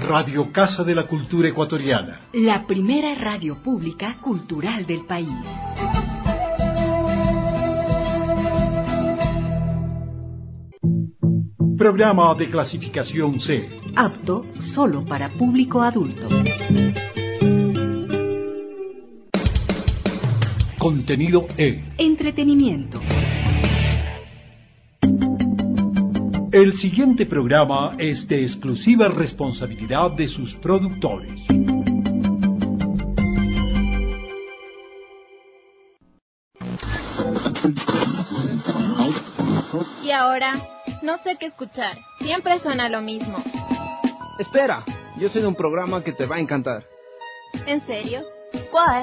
Radio Casa de la Cultura Ecuatoriana. La primera radio pública cultural del país. Programa de clasificación C. Apto solo para público adulto. Contenido E. Entretenimiento. El siguiente programa es de exclusiva responsabilidad de sus productores. Y ahora, no sé qué escuchar. Siempre suena lo mismo. Espera, yo sé de un programa que te va a encantar. ¿En serio? ¿Cuál?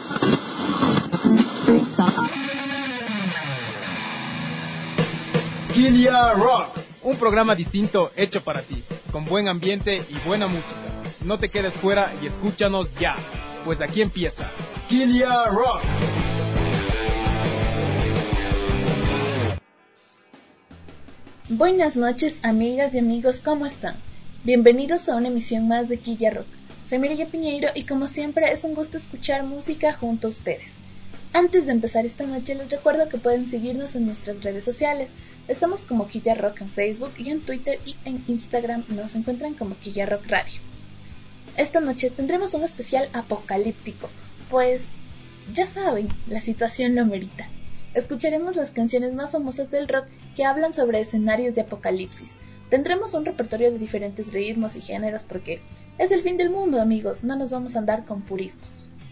Kilia Rock, un programa distinto hecho para ti, con buen ambiente y buena música. No te quedes fuera y escúchanos ya, pues aquí empieza Kilia Rock. Buenas noches, amigas y amigos, ¿cómo están? Bienvenidos a una emisión más de Quilla Rock. Soy Mireya Piñeiro y como siempre es un gusto escuchar música junto a ustedes. Antes de empezar esta noche les recuerdo que pueden seguirnos en nuestras redes sociales. Estamos como Quilla Rock en Facebook y en Twitter, y en Instagram nos encuentran como Quilla Rock Radio. Esta noche tendremos un especial apocalíptico, pues ya saben, la situación lo merita. Escucharemos las canciones más famosas del rock que hablan sobre escenarios de apocalipsis. Tendremos un repertorio de diferentes ritmos y géneros porque es el fin del mundo, amigos, no nos vamos a andar con purismos.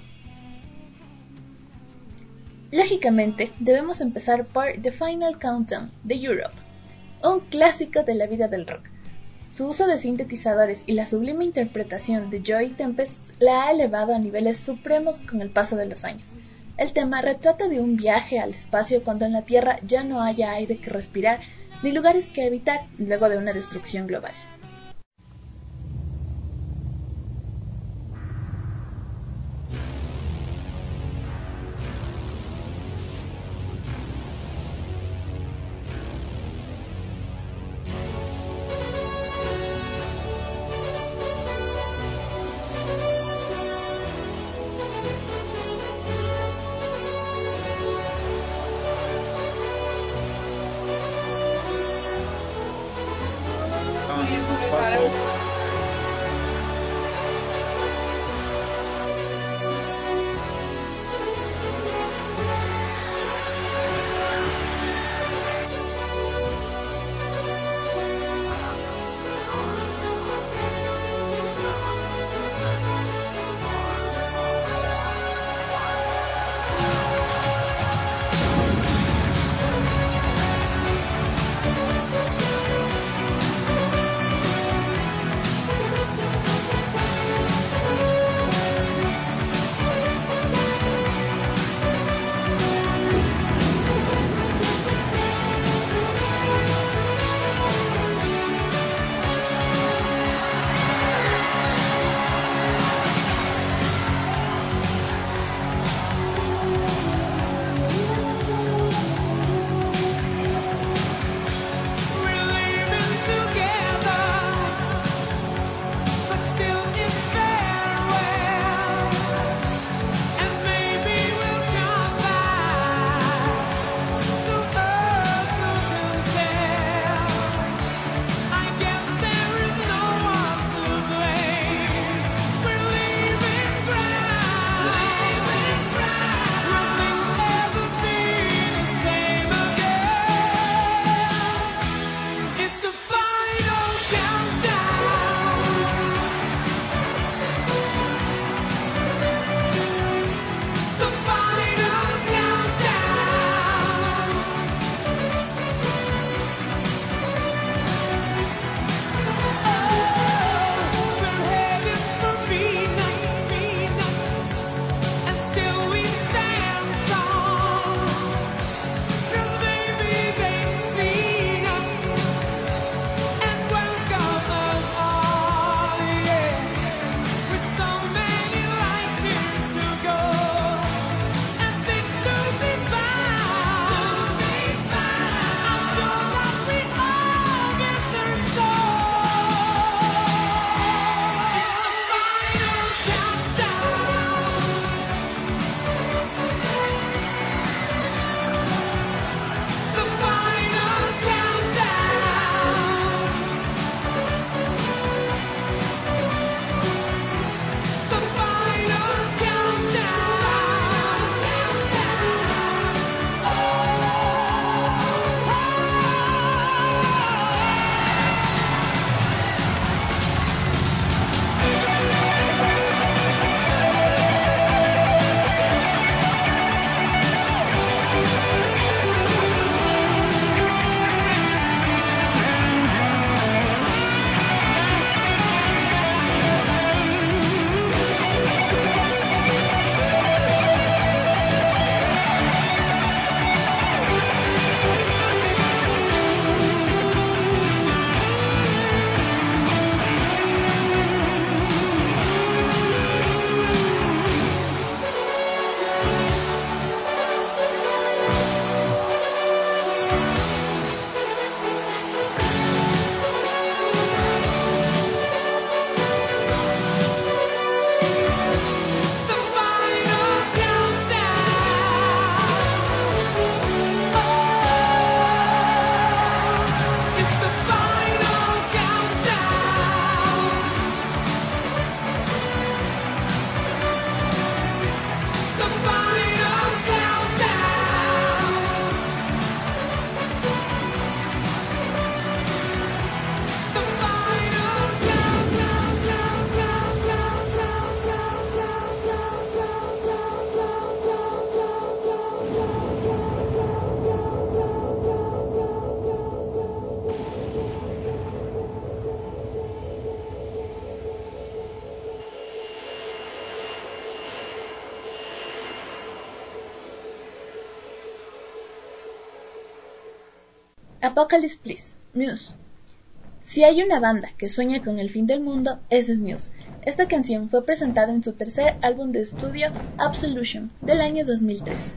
Lógicamente, debemos empezar por The Final Countdown de Europe, un clásico de la vida del rock. Su uso de sintetizadores y la sublime interpretación de Joey Tempest la ha elevado a niveles supremos con el paso de los años. El tema retrata de un viaje al espacio cuando en la Tierra ya no haya aire que respirar ni lugares que habitar luego de una destrucción global. Apocalypse Please, Muse. Si hay una banda que sueña con el fin del mundo, ese es Muse. Esta canción fue presentada en su tercer álbum de estudio, Absolution, del año 2003.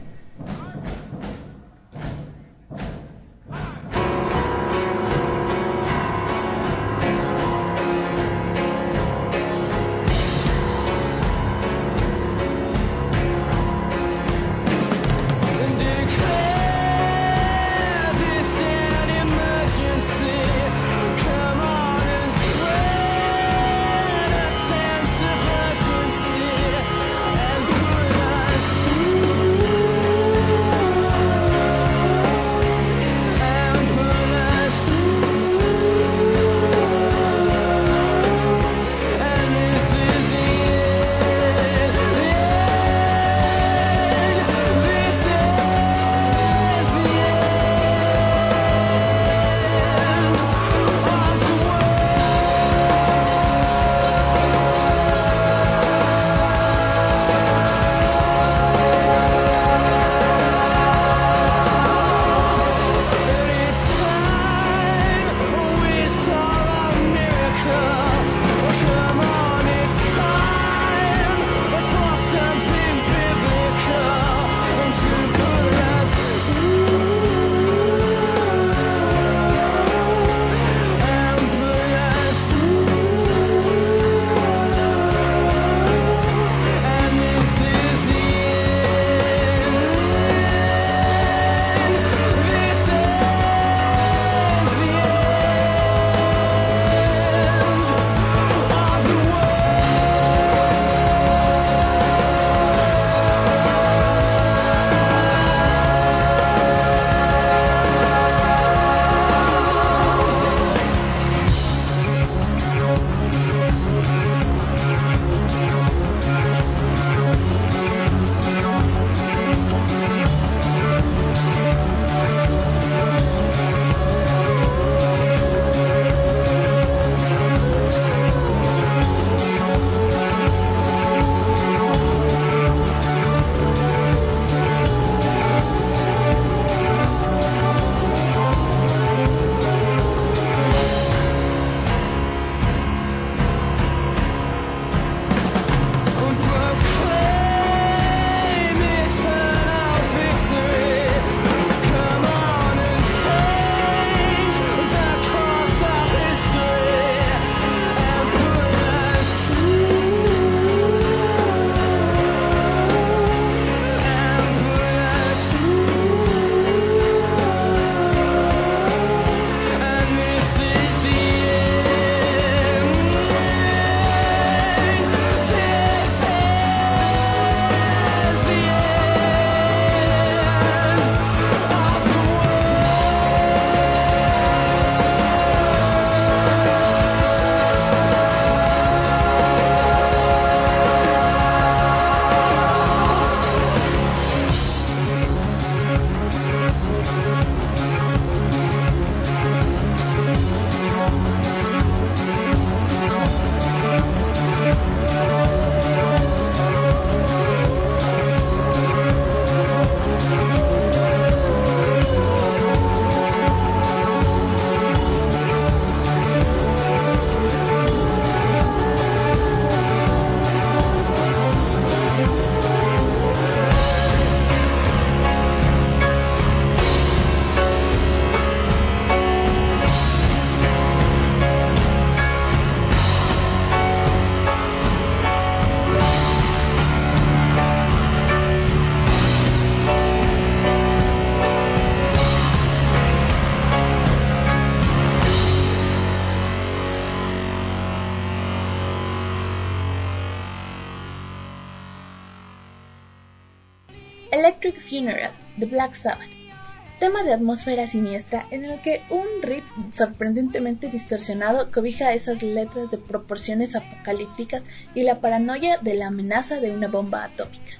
Electric Funeral de Black Sabbath, tema de atmósfera siniestra en el que un riff sorprendentemente distorsionado cobija esas letras de proporciones apocalípticas y la paranoia de la amenaza de una bomba atómica.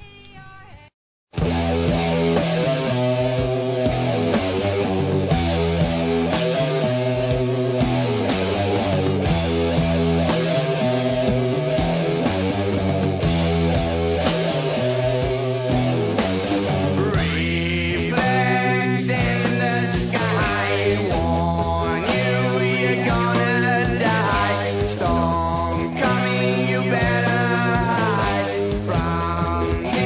Storm coming, you better hide from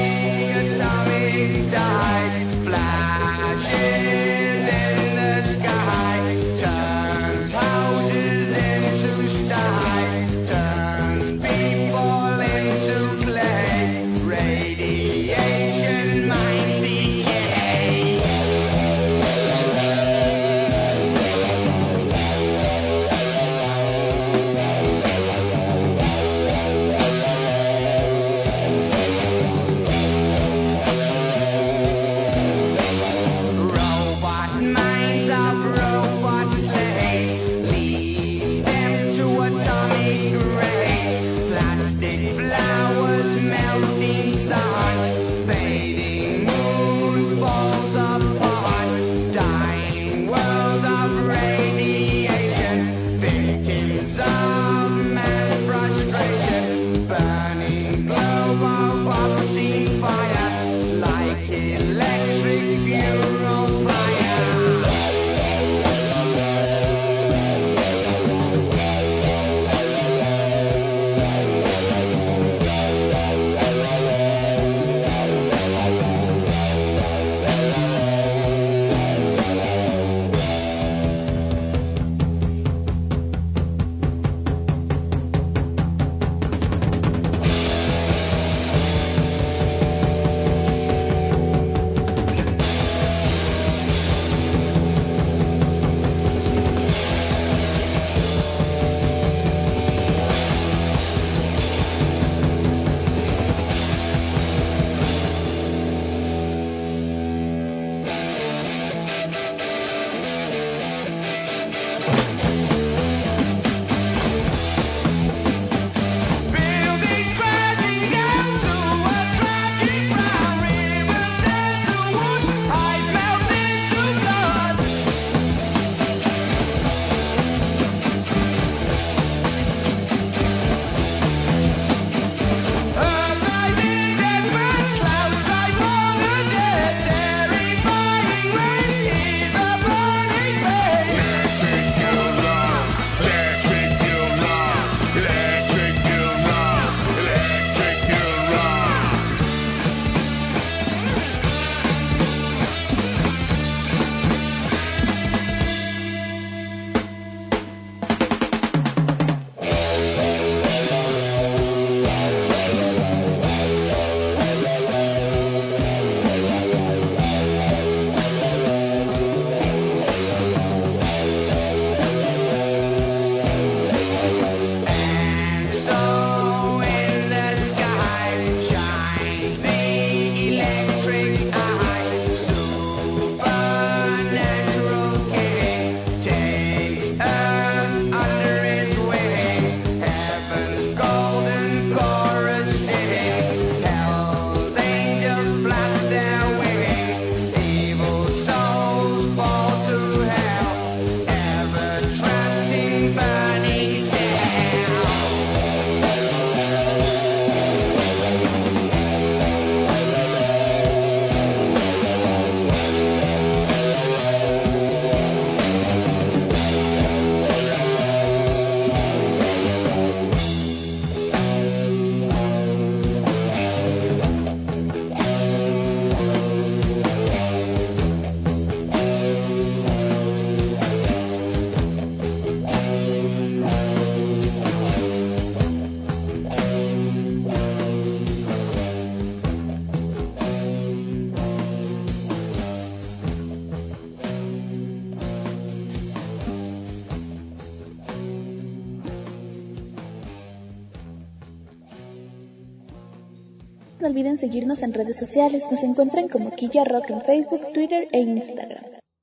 No olviden seguirnos en redes sociales, nos encuentran como Quilla Rock en Facebook, Twitter e Instagram.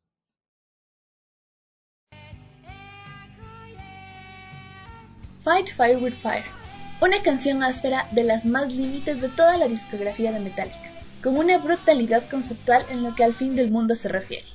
Fight Fire with Fire, una canción áspera de las más límites de toda la discografía de Metallica, con una brutalidad conceptual en lo que al fin del mundo se refiere.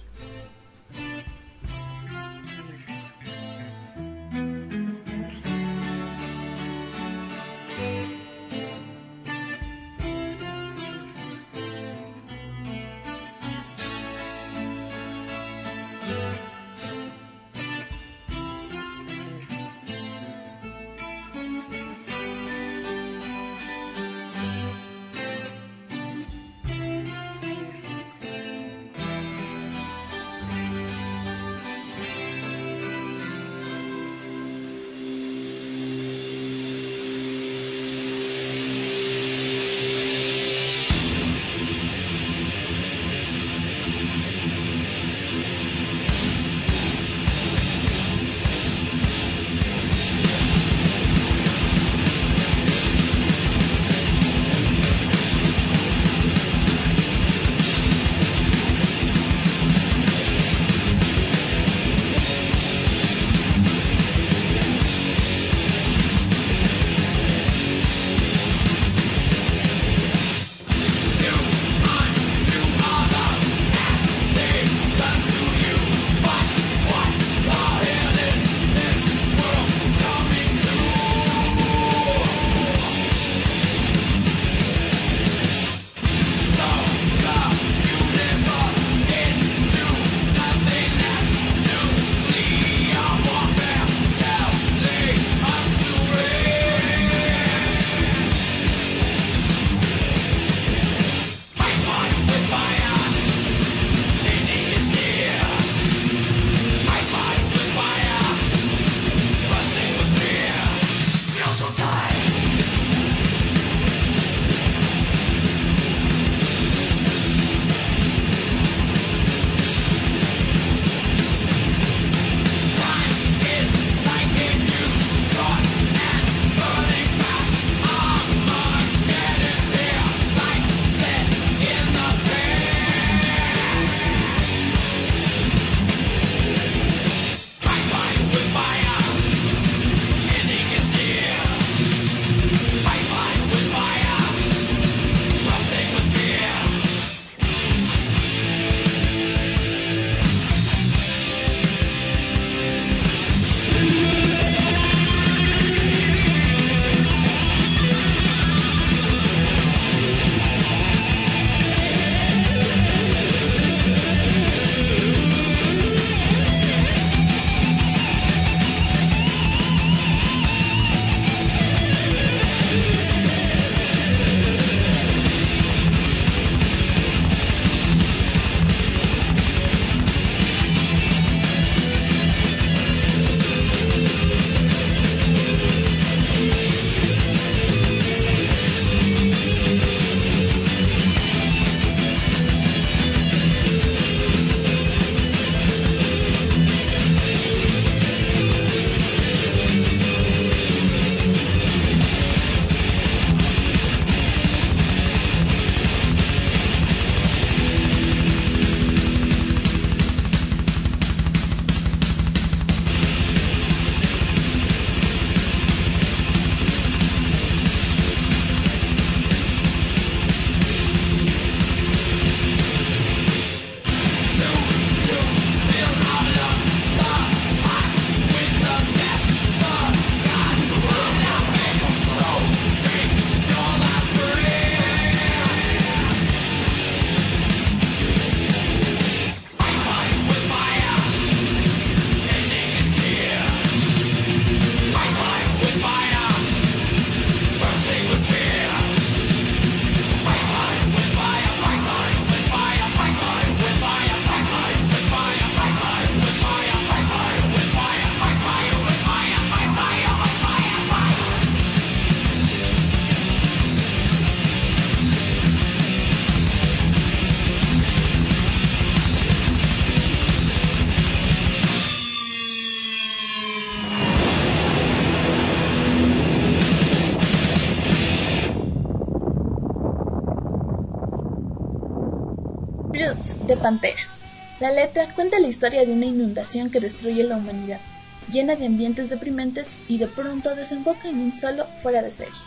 Gods de Pantera. La letra cuenta la historia de una inundación que destruye la humanidad, llena de ambientes deprimentes y de pronto desemboca en un solo fuera de serie.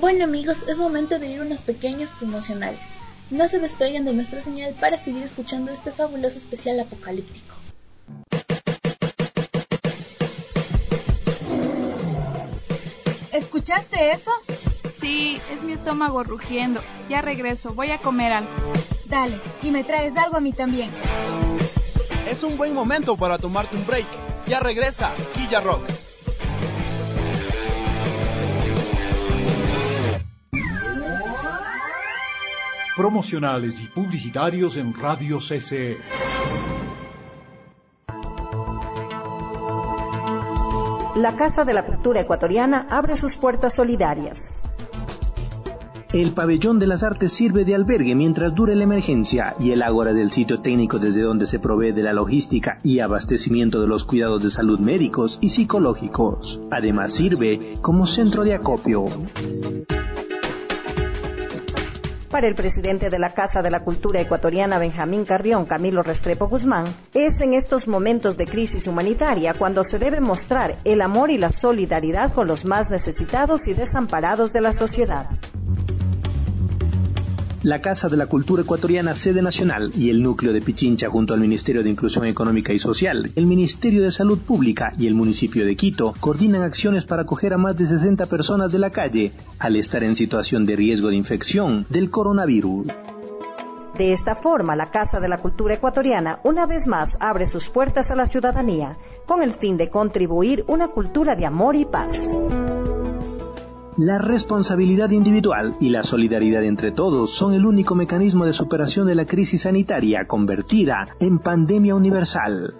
Bueno amigos, es momento de ir a unos pequeños promocionales. No se despeguen de nuestra señal para seguir escuchando este fabuloso especial apocalíptico. ¿Escuchaste eso? Sí, es mi estómago rugiendo. Ya regreso, voy a comer algo. Dale, y me traes algo a mí también. Es un buen momento para tomarte un break. Ya regresa, Quilla Rock. Promocionales y publicitarios en Radio CCE. La Casa de la Cultura Ecuatoriana abre sus puertas solidarias. El Pabellón de las Artes sirve de albergue mientras dure la emergencia y el ágora del sitio técnico desde donde se provee de la logística y abastecimiento de los cuidados de salud médicos y psicológicos. Además sirve como centro de acopio. Para el presidente de la Casa de la Cultura Ecuatoriana, Benjamín Carrión, Camilo Restrepo Guzmán, es en estos momentos de crisis humanitaria cuando se debe mostrar el amor y la solidaridad con los más necesitados y desamparados de la sociedad. La Casa de la Cultura Ecuatoriana, sede nacional, y el núcleo de Pichincha junto al Ministerio de Inclusión Económica y Social, el Ministerio de Salud Pública y el municipio de Quito coordinan acciones para acoger a más de 60 personas de la calle al estar en situación de riesgo de infección del coronavirus. De esta forma, la Casa de la Cultura Ecuatoriana una vez más abre sus puertas a la ciudadanía con el fin de contribuir una cultura de amor y paz. La responsabilidad individual y la solidaridad entre todos son el único mecanismo de superación de la crisis sanitaria convertida en pandemia universal.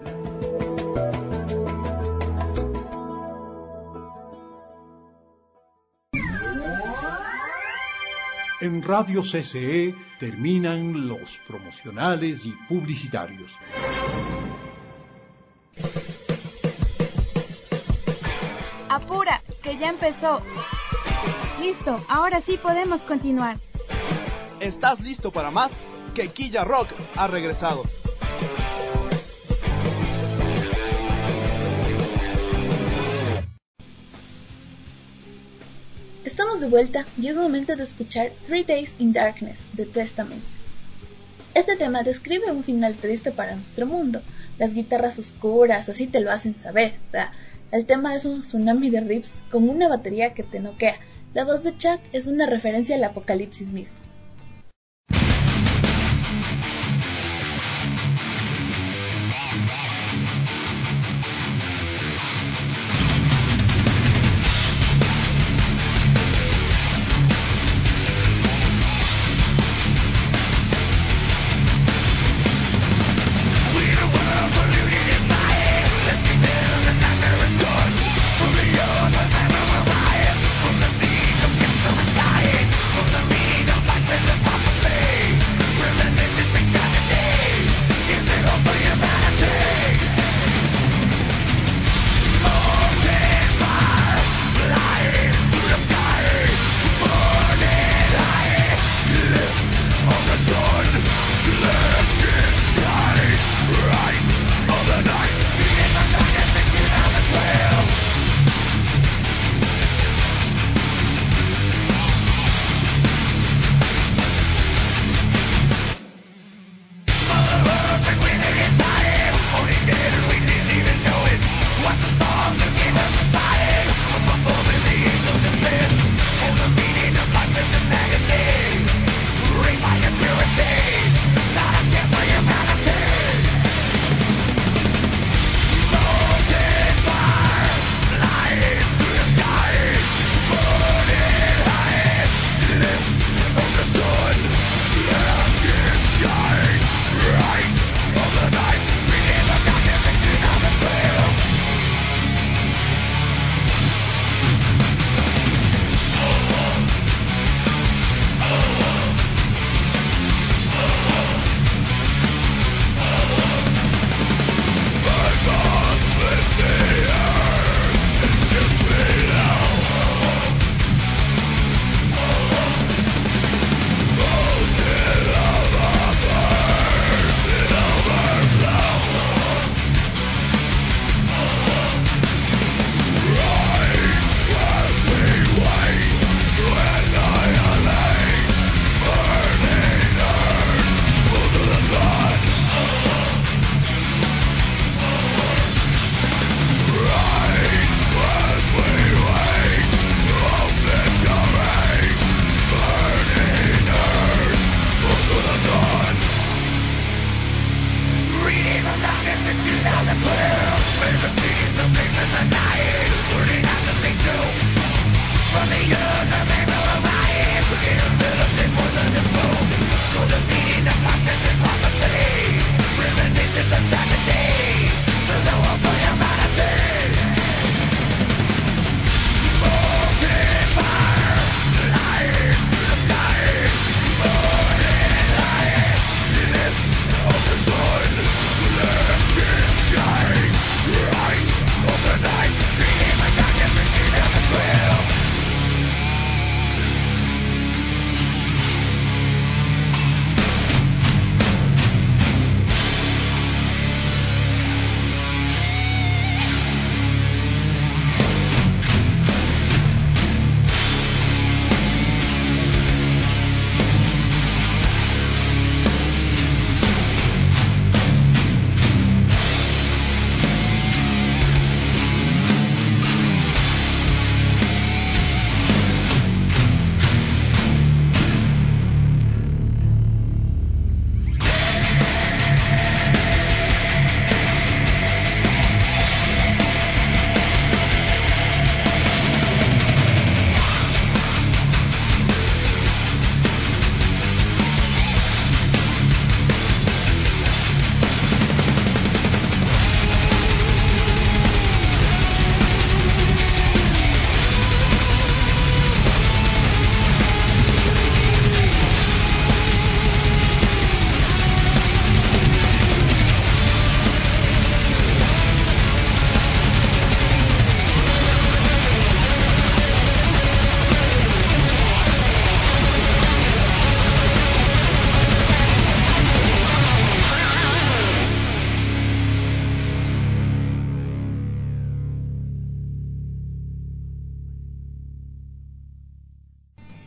En Radio CCE terminan los promocionales y publicitarios. Apura, que ya empezó. Listo, ahora sí podemos continuar. ¿Estás listo para más? Que Quilla Rock ha regresado. Estamos de vuelta y es momento de escuchar 3 Days in Darkness de Testament. Este tema describe un final triste para nuestro mundo. Las guitarras oscuras así te lo hacen saber. O sea, el tema es un tsunami de riffs con una batería que te noquea. La voz de Chuck es una referencia al apocalipsis mismo. Dying, from the meat of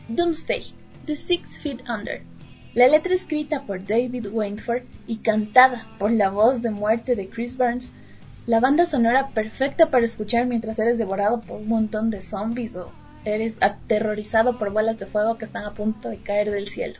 Doomsday, The 6 Feet Under. La letra escrita por David Wainford y cantada por la voz de muerte de Chris Burns, la banda sonora perfecta para escuchar mientras eres devorado por un montón de zombies o eres aterrorizado por bolas de fuego que están a punto de caer del cielo.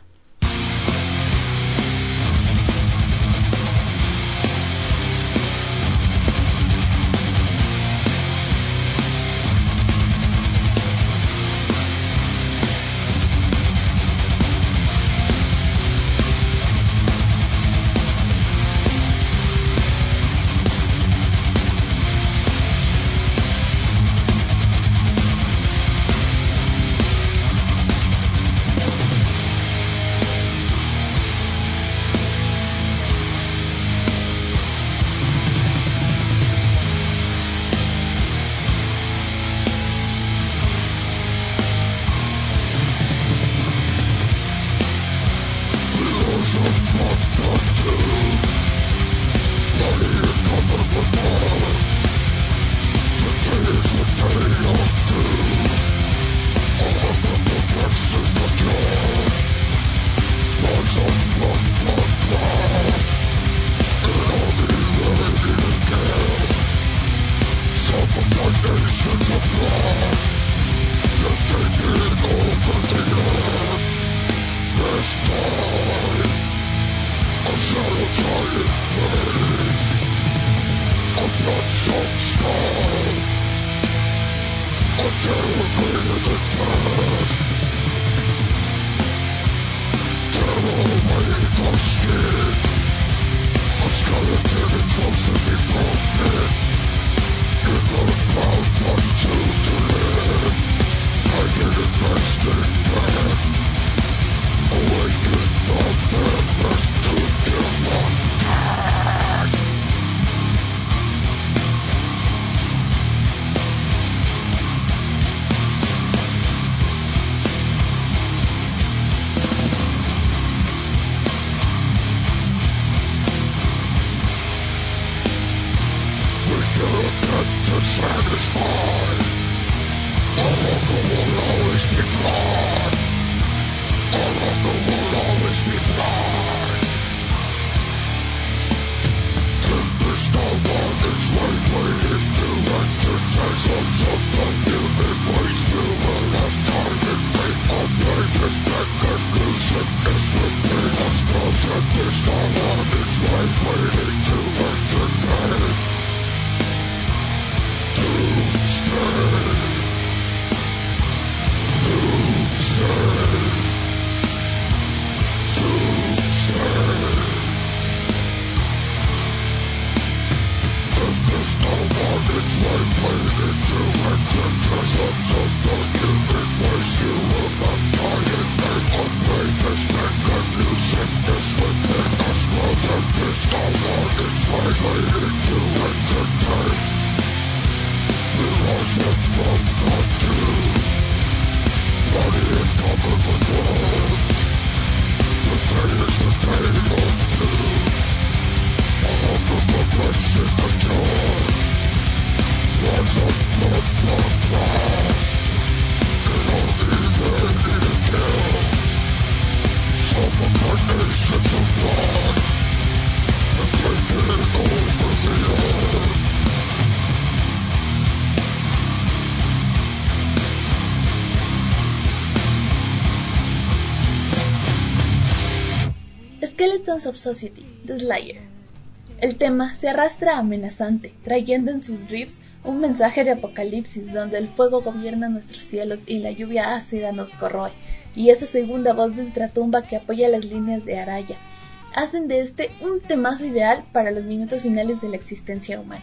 Skeletons of Society, The Slayer. El tema se arrastra amenazante, trayendo en sus riffs un mensaje de apocalipsis donde el fuego gobierna nuestros cielos y la lluvia ácida nos corroe, y esa segunda voz de ultratumba que apoya las líneas de Araya hacen de este un temazo ideal para los minutos finales de la existencia humana.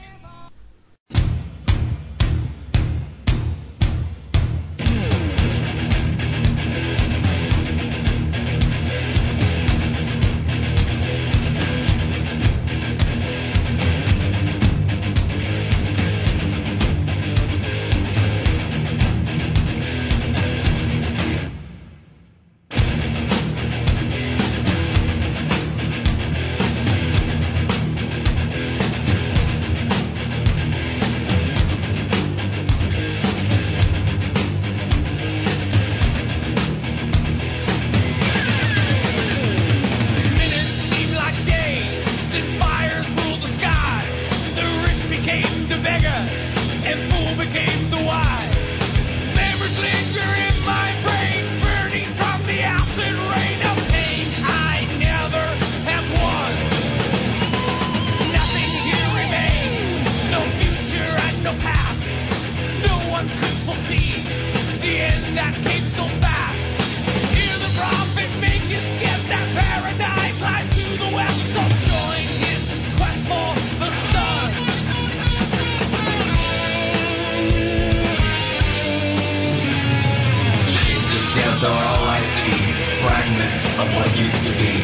are all I see, fragments of what used to be.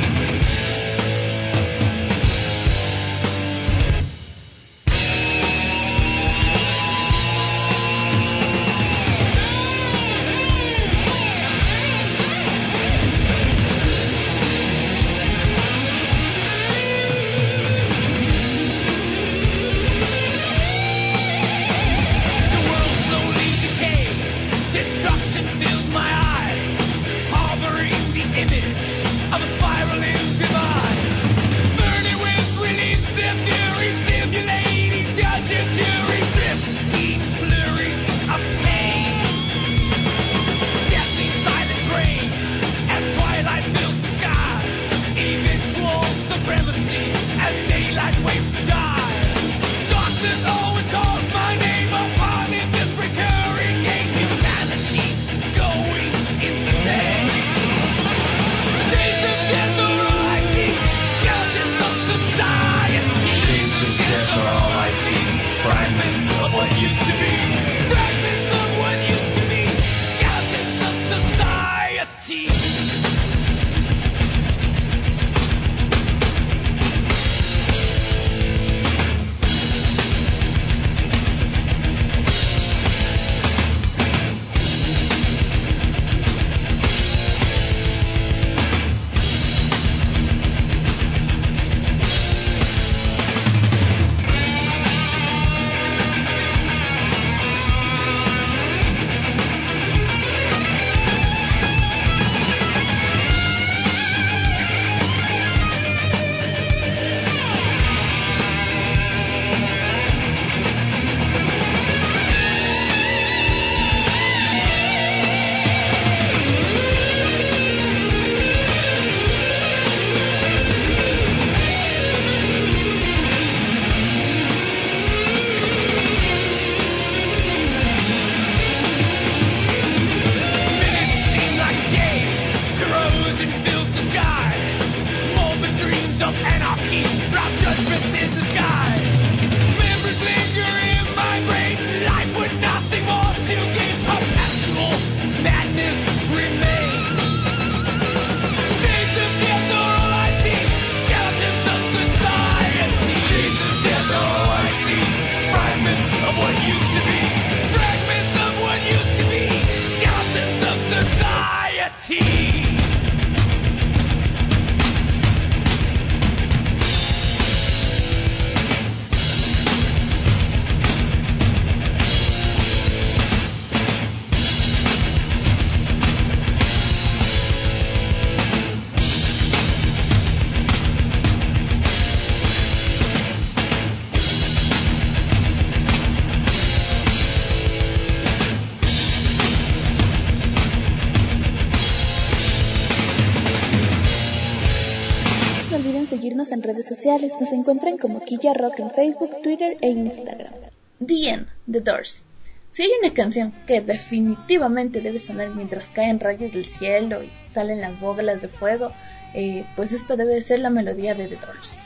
Seguirnos en redes sociales, nos encuentran como Quilla Rock en Facebook, Twitter e Instagram. The End, The Doors. Si hay una canción que definitivamente debe sonar mientras caen rayos del cielo y salen las bóvedas de fuego, pues esta debe ser la melodía de The Doors.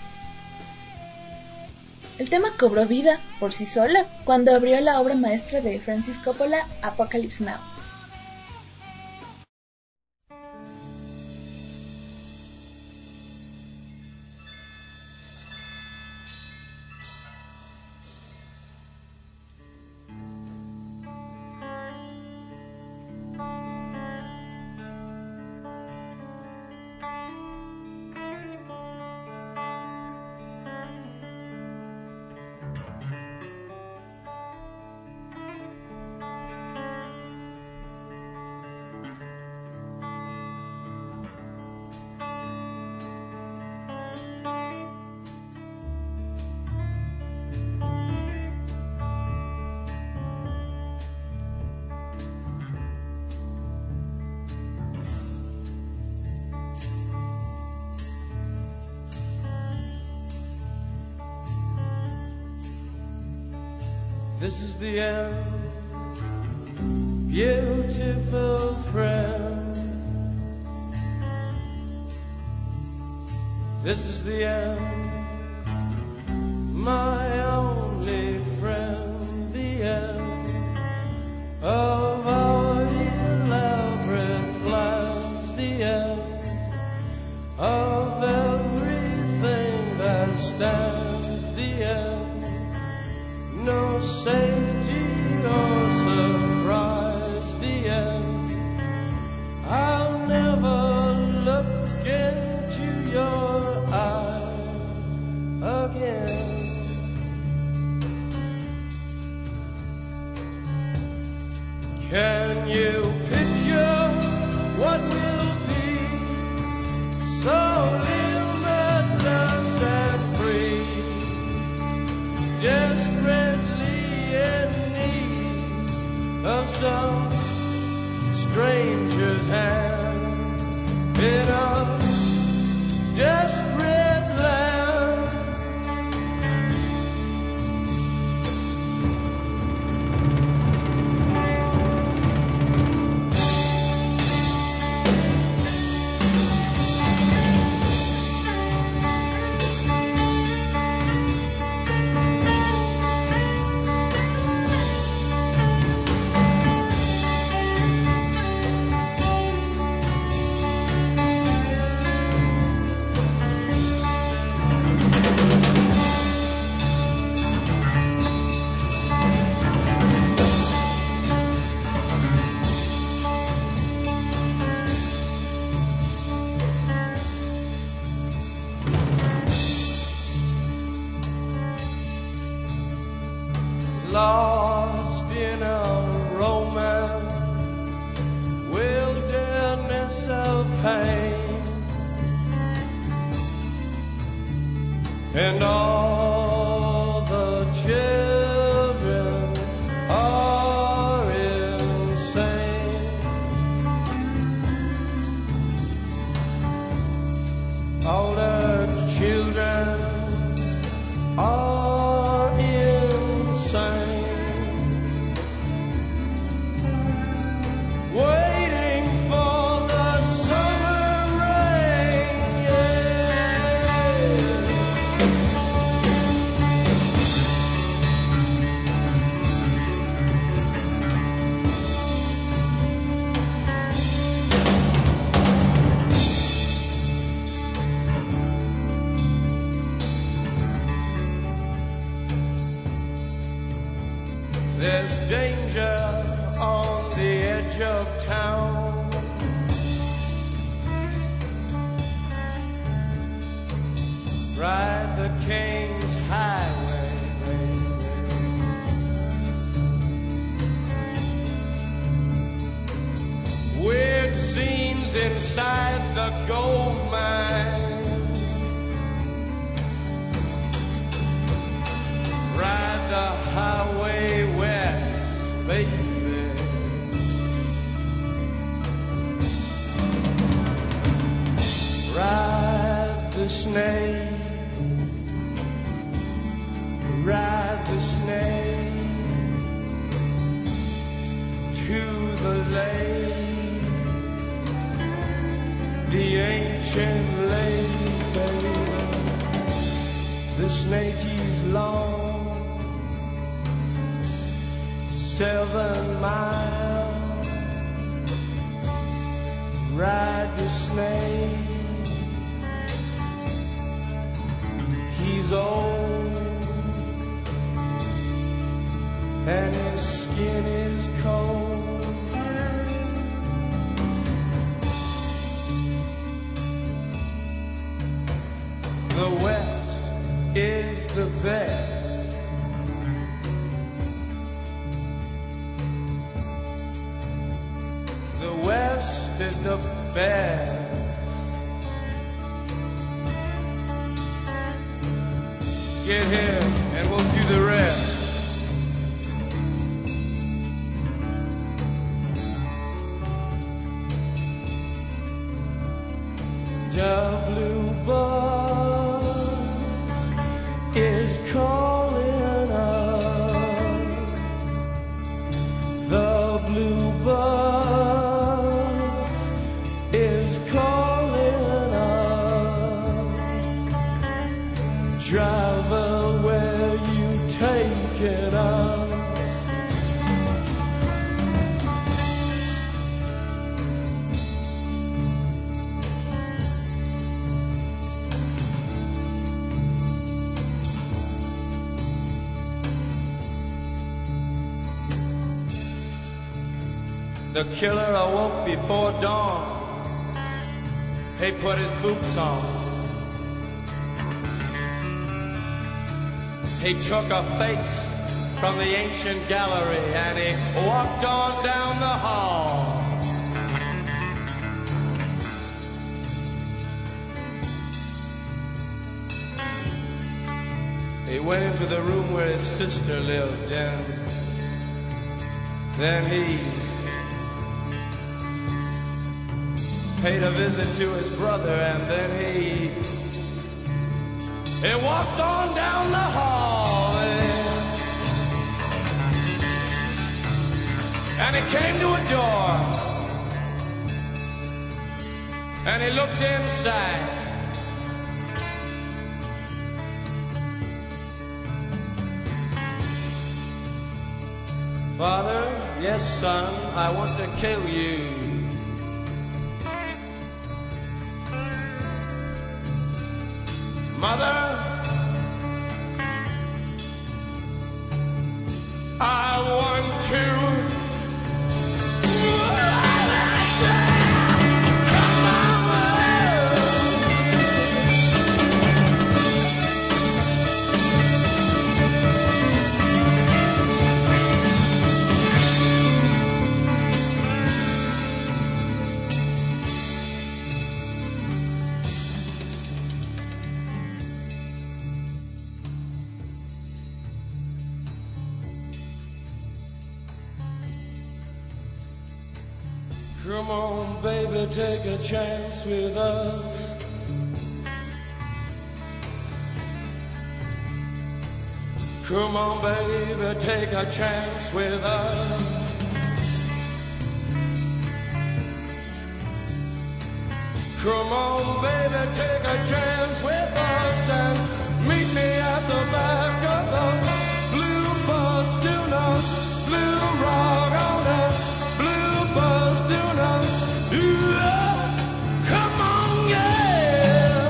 El tema cobró vida por sí sola cuando abrió la obra maestra de Francis Coppola, Apocalypse Now. This is the end, beautiful friend. This is the end, my only friend. The end of our elaborate plan. towards the end. I'll never look into your eyes again. Can you picture what will be so limitless and free, desperately in need of some stranger's hand in a desperate land? Lost in a romance, wilderness of pain, and all the children are insane. All the children are insane. Waiting for the summer rain, yeah. There's danger on the edge of town. Ride the King's Highway, baby. Weird scenes inside the gold mine. Ride the highway west, baby. Ride the snake, ride the snake to the lake, the ancient lake, baby. The snake is long, 7 miles. Ride the snake. He's old and his skin is cold. The West is the best. The West is the best. Get here and we'll do the rest. The blue bus is calling us. The blue bus is calling us. Driver, where you taking us? The killer awoke before dawn. He put his boots on. He took a face from the ancient gallery and he walked on down the hall. He went into the room where his sister lived, and then he paid a visit to his brother, and then he walked on down the hall, and he came to a door, and he looked inside. Father, yes, son, I want to kill you. Mother, I want to. Come on, baby, take a chance with us. Come on, baby, take a chance with us. Come on, baby, take a chance with us and meet me at the back of the blue bus. Do not blue rock on the blue bus. Do not. Come on, yeah.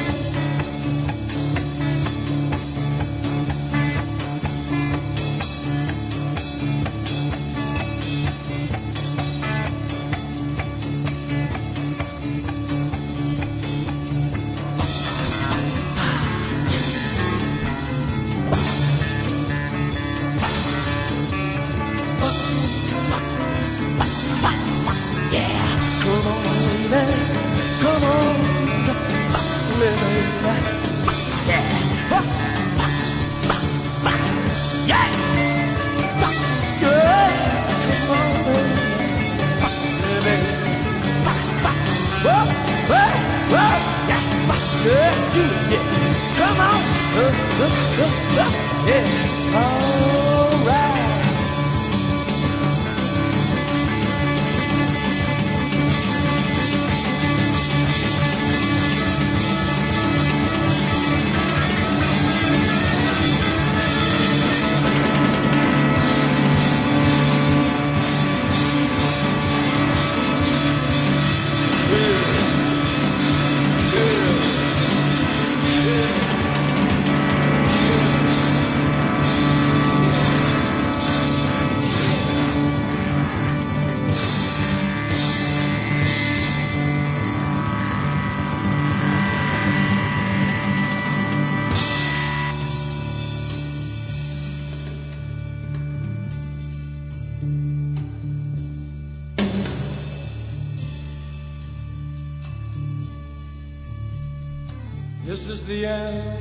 This is the end,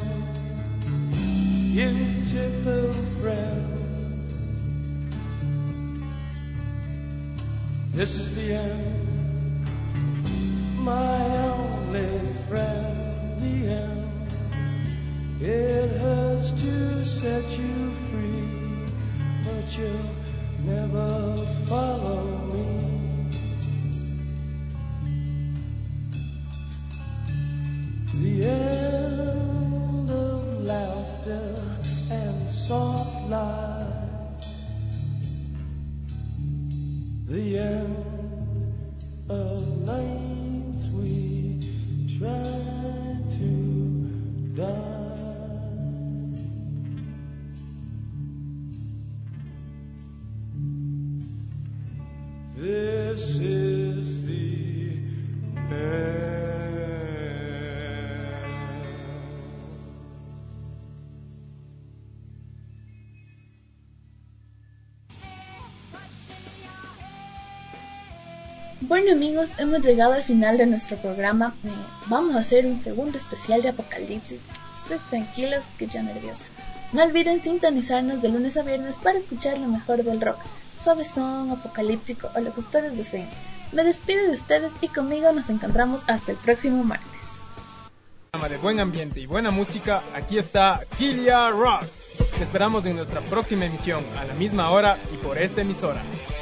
beautiful friend. This is the end, my only friend. The end. It hurts to set you free, but you'll never follow me. The end of laughter and soft light. The end of nights we try to die. This is the end. Bueno amigos, hemos llegado al final de nuestro programa. Vamos a hacer un segundo especial de Apocalipsis. Ustedes tranquilos, que yo nerviosa. No olviden sintonizarnos de lunes a viernes para escuchar lo mejor del rock, suavezón, apocalíptico o lo que ustedes deseen. Me despido de ustedes y conmigo nos encontramos hasta el próximo martes. De buen ambiente y buena música, aquí está Kilia Rock. Te esperamos en nuestra próxima emisión a la misma hora y por esta emisora.